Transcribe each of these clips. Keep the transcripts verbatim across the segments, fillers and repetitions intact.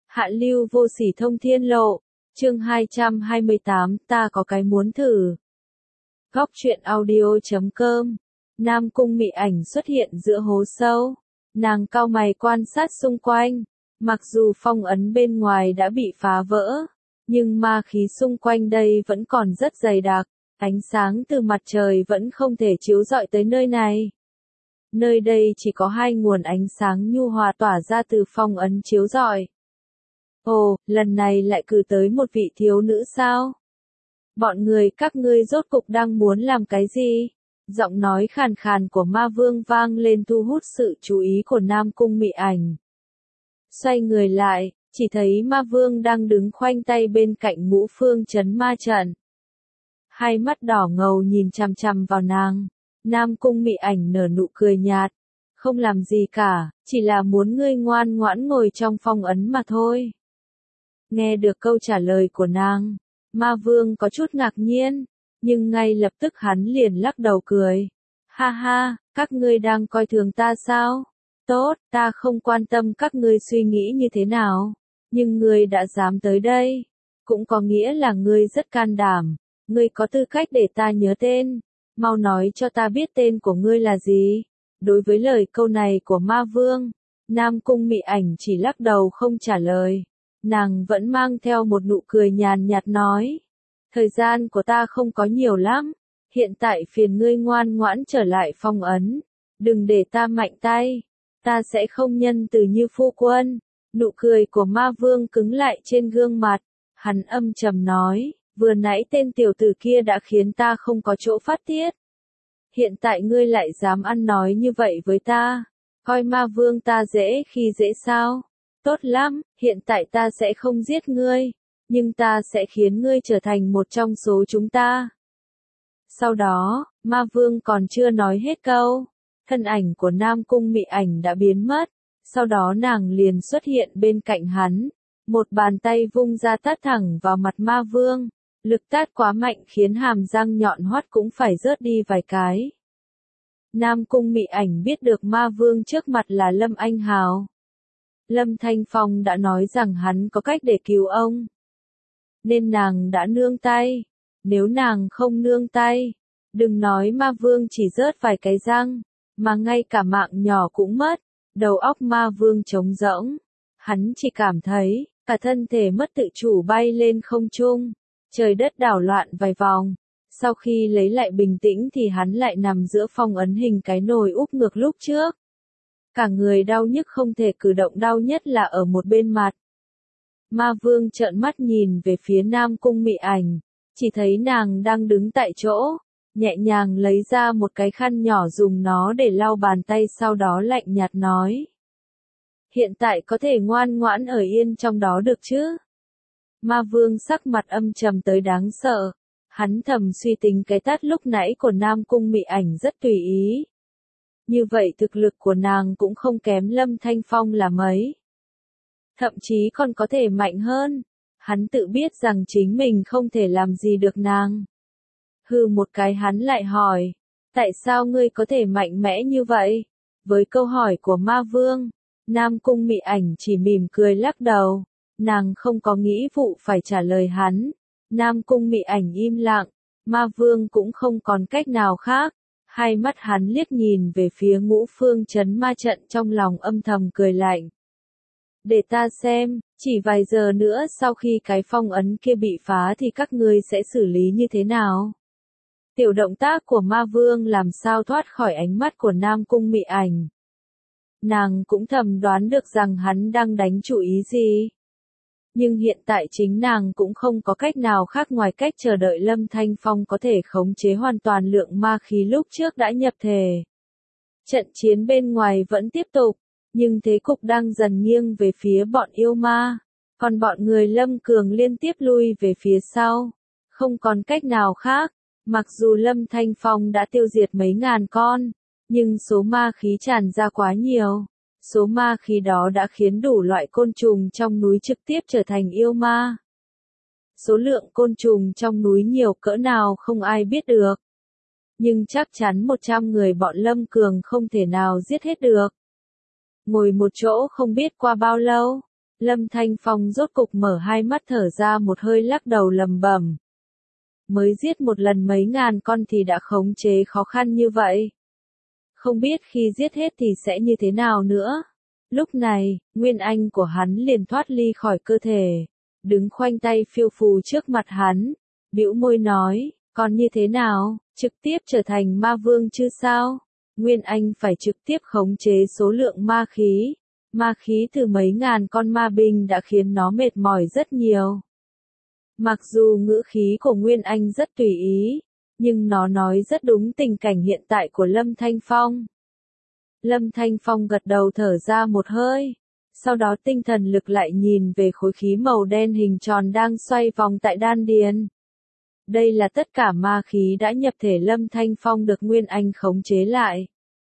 Hạ lưu vô sỉ thông thiên lộ, chương hai trăm hai mươi tám, ta có cái muốn thử. Góc truyện audio chấm com. Nam cung mị ảnh xuất hiện giữa hố sâu. Nàng cau mày quan sát xung quanh. Mặc dù phong ấn bên ngoài đã bị phá vỡ, nhưng ma khí xung quanh đây vẫn còn rất dày đặc. Ánh sáng từ mặt trời vẫn không thể chiếu rọi tới nơi này. Nơi đây chỉ có hai nguồn ánh sáng nhu hòa tỏa ra từ phong ấn chiếu rọi. Ồ, lần này lại cử tới một vị thiếu nữ sao? Bọn người các ngươi rốt cục đang muốn làm cái gì? Giọng nói khàn khàn của ma vương vang lên thu hút sự chú ý của Nam cung mị ảnh. Xoay người lại, chỉ thấy ma vương đang đứng khoanh tay bên cạnh ngũ phương trấn ma trận. Hai mắt đỏ ngầu nhìn chằm chằm vào nàng. Nam cung mị ảnh nở nụ cười nhạt. Không làm gì cả, chỉ là muốn ngươi ngoan ngoãn ngồi trong phong ấn mà thôi. Nghe được câu trả lời của nàng, ma vương có chút ngạc nhiên, nhưng ngay lập tức hắn liền lắc đầu cười. Ha ha, các ngươi đang coi thường ta sao? Tốt, ta không quan tâm các ngươi suy nghĩ như thế nào, nhưng ngươi đã dám tới đây, cũng có nghĩa là ngươi rất can đảm, ngươi có tư cách để ta nhớ tên, mau nói cho ta biết tên của ngươi là gì. Đối với lời câu này của ma vương, Nam cung mị ảnh chỉ lắc đầu không trả lời. Nàng vẫn mang theo một nụ cười nhàn nhạt nói. Thời gian của ta không có nhiều lắm. Hiện tại phiền ngươi ngoan ngoãn trở lại phong ấn. Đừng để ta mạnh tay. Ta sẽ không nhân từ như phu quân. Nụ cười của ma vương cứng lại trên gương mặt. Hắn âm trầm nói. Vừa nãy tên tiểu tử kia đã khiến ta không có chỗ phát tiết. Hiện tại ngươi lại dám ăn nói như vậy với ta. Coi ma vương ta dễ khi dễ sao? Tốt lắm, hiện tại ta sẽ không giết ngươi, nhưng ta sẽ khiến ngươi trở thành một trong số chúng ta. Sau đó, ma vương còn chưa nói hết câu, thân ảnh của Nam cung mị ảnh đã biến mất, sau đó nàng liền xuất hiện bên cạnh hắn, một bàn tay vung ra tát thẳng vào mặt ma vương, lực tát quá mạnh khiến hàm răng nhọn hoắt cũng phải rớt đi vài cái. Nam cung mị ảnh biết được ma vương trước mặt là Lâm Anh Hào. Lâm Thanh Phong đã nói rằng hắn có cách để cứu ông. Nên nàng đã nương tay. Nếu nàng không nương tay, đừng nói ma vương chỉ rớt vài cái răng, mà ngay cả mạng nhỏ cũng mất. Đầu óc ma vương trống rỗng. Hắn chỉ cảm thấy, cả thân thể mất tự chủ bay lên không trung. Trời đất đảo loạn vài vòng. Sau khi lấy lại bình tĩnh thì hắn lại nằm giữa phong ấn hình cái nồi úp ngược lúc trước. Cả người đau nhức không thể cử động, đau nhất là ở một bên mặt. Ma vương trợn mắt nhìn về phía Nam cung mị ảnh, chỉ thấy nàng đang đứng tại chỗ, nhẹ nhàng lấy ra một cái khăn nhỏ dùng nó để lau bàn tay, sau đó lạnh nhạt nói. Hiện tại có thể ngoan ngoãn ở yên trong đó được chứ? Ma vương sắc mặt âm trầm tới đáng sợ, hắn thầm suy tính cái tát lúc nãy của Nam cung mị ảnh rất tùy ý. Như vậy thực lực của nàng cũng không kém Lâm Thanh Phong là mấy. Thậm chí còn có thể mạnh hơn. Hắn tự biết rằng chính mình không thể làm gì được nàng. Hừ một cái hắn lại hỏi. Tại sao ngươi có thể mạnh mẽ như vậy? Với câu hỏi của ma vương, Nam cung mị ảnh chỉ mỉm cười lắc đầu. Nàng không có nghĩ vụ phải trả lời hắn. Nam cung mị ảnh im lặng. Ma vương cũng không còn cách nào khác. Hai mắt hắn liếc nhìn về phía ngũ phương trấn ma trận, trong lòng âm thầm cười lạnh. Để ta xem, chỉ vài giờ nữa sau khi cái phong ấn kia bị phá thì các ngươi sẽ xử lý như thế nào? Tiểu động tác của ma vương làm sao thoát khỏi ánh mắt của Nam cung mị ảnh. Nàng cũng thầm đoán được rằng hắn đang đánh chủ ý gì. Nhưng hiện tại chính nàng cũng không có cách nào khác ngoài cách chờ đợi Lâm Thanh Phong có thể khống chế hoàn toàn lượng ma khí lúc trước đã nhập thể. Trận chiến bên ngoài vẫn tiếp tục, nhưng thế cục đang dần nghiêng về phía bọn yêu ma, còn bọn người Lâm Cường liên tiếp lui về phía sau. Không còn cách nào khác, mặc dù Lâm Thanh Phong đã tiêu diệt mấy ngàn con, nhưng số ma khí tràn ra quá nhiều. Số ma khí đó đã khiến đủ loại côn trùng trong núi trực tiếp trở thành yêu ma. Số lượng côn trùng trong núi nhiều cỡ nào không ai biết được. Nhưng chắc chắn một trăm người bọn Lâm Cường không thể nào giết hết được. Ngồi một chỗ không biết qua bao lâu, Lâm Thanh Phong rốt cục mở hai mắt thở ra một hơi lắc đầu lầm bầm. Mới giết một lần mấy ngàn con thì đã khống chế khó khăn như vậy. Không biết khi giết hết thì sẽ như thế nào nữa. Lúc này, nguyên anh của hắn liền thoát ly khỏi cơ thể, đứng khoanh tay phiêu phù trước mặt hắn, bĩu môi nói, còn như thế nào, trực tiếp trở thành ma vương chứ sao? Nguyên anh phải trực tiếp khống chế số lượng ma khí. Ma khí từ mấy ngàn con ma binh đã khiến nó mệt mỏi rất nhiều. Mặc dù ngữ khí của Nguyên Anh rất tùy ý, nhưng nó nói rất đúng tình cảnh hiện tại của Lâm Thanh Phong. Lâm Thanh Phong gật đầu thở ra một hơi, sau đó tinh thần lực lại nhìn về khối khí màu đen hình tròn đang xoay vòng tại đan điền. Đây là tất cả ma khí đã nhập thể Lâm Thanh Phong được Nguyên Anh khống chế lại.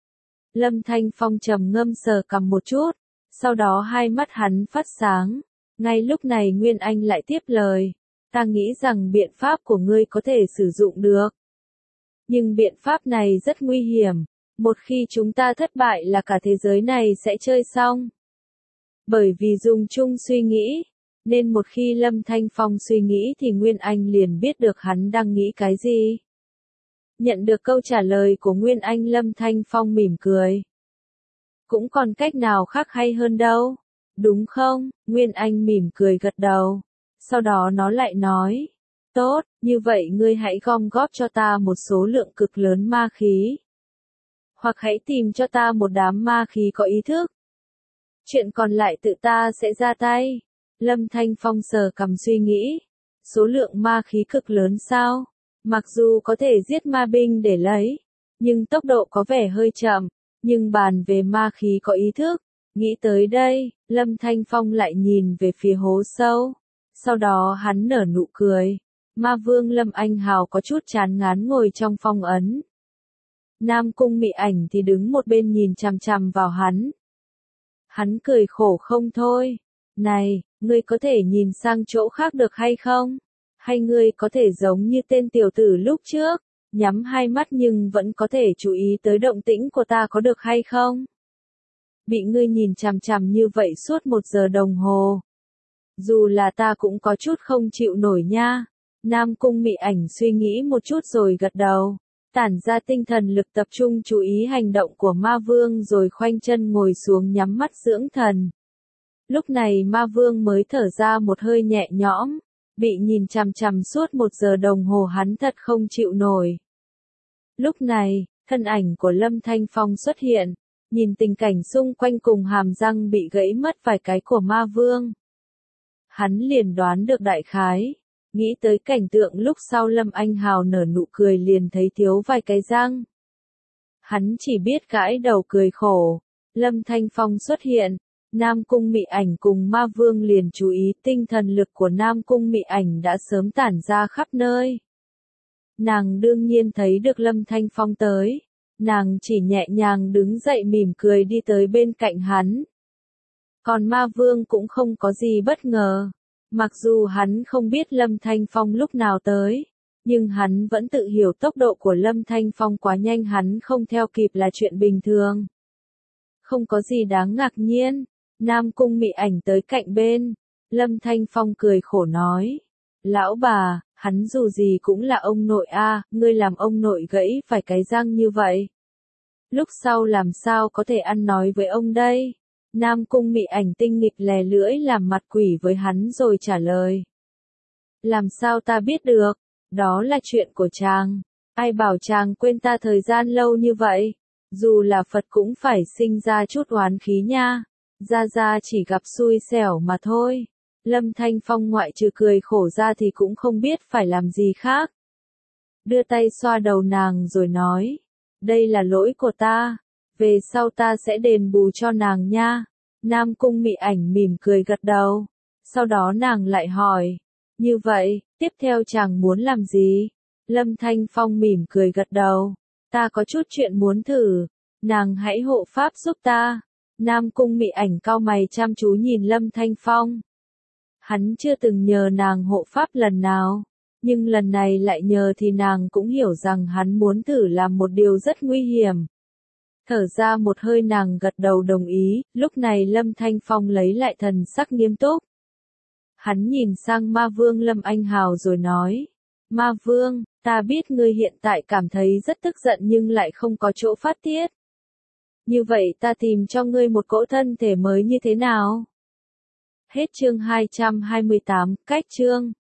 Lâm Thanh Phong trầm ngâm sờ cằm một chút, sau đó hai mắt hắn phát sáng. Ngay lúc này Nguyên Anh lại tiếp lời, ta nghĩ rằng biện pháp của ngươi có thể sử dụng được. Nhưng biện pháp này rất nguy hiểm, một khi chúng ta thất bại là cả thế giới này sẽ chơi xong. Bởi vì dùng chung suy nghĩ, nên một khi Lâm Thanh Phong suy nghĩ thì Nguyên Anh liền biết được hắn đang nghĩ cái gì. Nhận được câu trả lời của Nguyên Anh, Lâm Thanh Phong mỉm cười. Cũng còn cách nào khác hay hơn đâu, đúng không? Nguyên Anh mỉm cười gật đầu. Sau đó nó lại nói, tốt, như vậy ngươi hãy gom góp cho ta một số lượng cực lớn ma khí. Hoặc hãy tìm cho ta một đám ma khí có ý thức. Chuyện còn lại tự ta sẽ ra tay. Lâm Thanh Phong sờ cằm suy nghĩ. Số lượng ma khí cực lớn sao? Mặc dù có thể giết ma binh để lấy, nhưng tốc độ có vẻ hơi chậm. Nhưng bàn về ma khí có ý thức, nghĩ tới đây, Lâm Thanh Phong lại nhìn về phía hố sâu. Sau đó hắn nở nụ cười. Ma vương Lâm Anh Hào có chút chán ngán ngồi trong phong ấn. Nam Cung Mị Ảnh thì đứng một bên nhìn chằm chằm vào hắn. Hắn cười khổ không thôi. Này, ngươi có thể nhìn sang chỗ khác được hay không? Hay ngươi có thể giống như tên tiểu tử lúc trước, nhắm hai mắt nhưng vẫn có thể chú ý tới động tĩnh của ta có được hay không? Bị ngươi nhìn chằm chằm như vậy suốt một giờ đồng hồ. Dù là ta cũng có chút không chịu nổi nha. Nam Cung Mị Ảnh suy nghĩ một chút rồi gật đầu. Tản ra tinh thần lực tập trung chú ý hành động của ma vương rồi khoanh chân ngồi xuống nhắm mắt dưỡng thần. Lúc này ma vương mới thở ra một hơi nhẹ nhõm. Bị nhìn chằm chằm suốt một giờ đồng hồ hắn thật không chịu nổi. Lúc này, thân ảnh của Lâm Thanh Phong xuất hiện. Nhìn tình cảnh xung quanh cùng hàm răng bị gãy mất vài cái của ma vương. Hắn liền đoán được đại khái. Nghĩ tới cảnh tượng lúc sau Lâm Anh Hào nở nụ cười liền thấy thiếu vài cái răng. Hắn chỉ biết gãi đầu cười khổ. Lâm Thanh Phong xuất hiện. Nam Cung Mị Ảnh cùng ma vương liền chú ý tinh thần lực của Nam Cung Mị Ảnh đã sớm tản ra khắp nơi. Nàng đương nhiên thấy được Lâm Thanh Phong tới. Nàng chỉ nhẹ nhàng đứng dậy mỉm cười đi tới bên cạnh hắn. Còn ma vương cũng không có gì bất ngờ. Mặc dù hắn không biết Lâm Thanh Phong lúc nào tới, nhưng hắn vẫn tự hiểu tốc độ của Lâm Thanh Phong quá nhanh hắn không theo kịp là chuyện bình thường. Không có gì đáng ngạc nhiên, Nam Cung Mị Ảnh tới cạnh bên, Lâm Thanh Phong cười khổ nói. Lão bà, hắn dù gì cũng là ông nội a, ngươi làm ông nội gãy phải cái răng như vậy. Lúc sau làm sao có thể ăn nói với ông đây? Nam Cung Mị Ảnh tinh nghịch lè lưỡi làm mặt quỷ với hắn rồi trả lời. Làm sao ta biết được? Đó là chuyện của chàng. Ai bảo chàng quên ta thời gian lâu như vậy? Dù là Phật cũng phải sinh ra chút oán khí nha. Gia Gia chỉ gặp xui xẻo mà thôi. Lâm Thanh Phong ngoại trừ cười khổ ra thì cũng không biết phải làm gì khác. Đưa tay xoa đầu nàng rồi nói. Đây là lỗi của ta. Về sau ta sẽ đền bù cho nàng nha. Nam Cung Mị Ảnh mỉm cười gật đầu. Sau đó nàng lại hỏi. Như vậy, tiếp theo chàng muốn làm gì? Lâm Thanh Phong mỉm cười gật đầu. Ta có chút chuyện muốn thử. Nàng hãy hộ pháp giúp ta. Nam Cung Mị Ảnh cau mày chăm chú nhìn Lâm Thanh Phong. Hắn chưa từng nhờ nàng hộ pháp lần nào. Nhưng lần này lại nhờ thì nàng cũng hiểu rằng hắn muốn thử làm một điều rất nguy hiểm. Thở ra một hơi nàng gật đầu đồng ý, lúc này Lâm Thanh Phong lấy lại thần sắc nghiêm túc. Hắn nhìn sang Ma Vương Lâm Anh Hào rồi nói, Ma Vương, ta biết ngươi hiện tại cảm thấy rất tức giận nhưng lại không có chỗ phát tiết. Như vậy ta tìm cho ngươi một cỗ thân thể mới như thế nào? Hết chương hai trăm hai mươi tám, cách chương.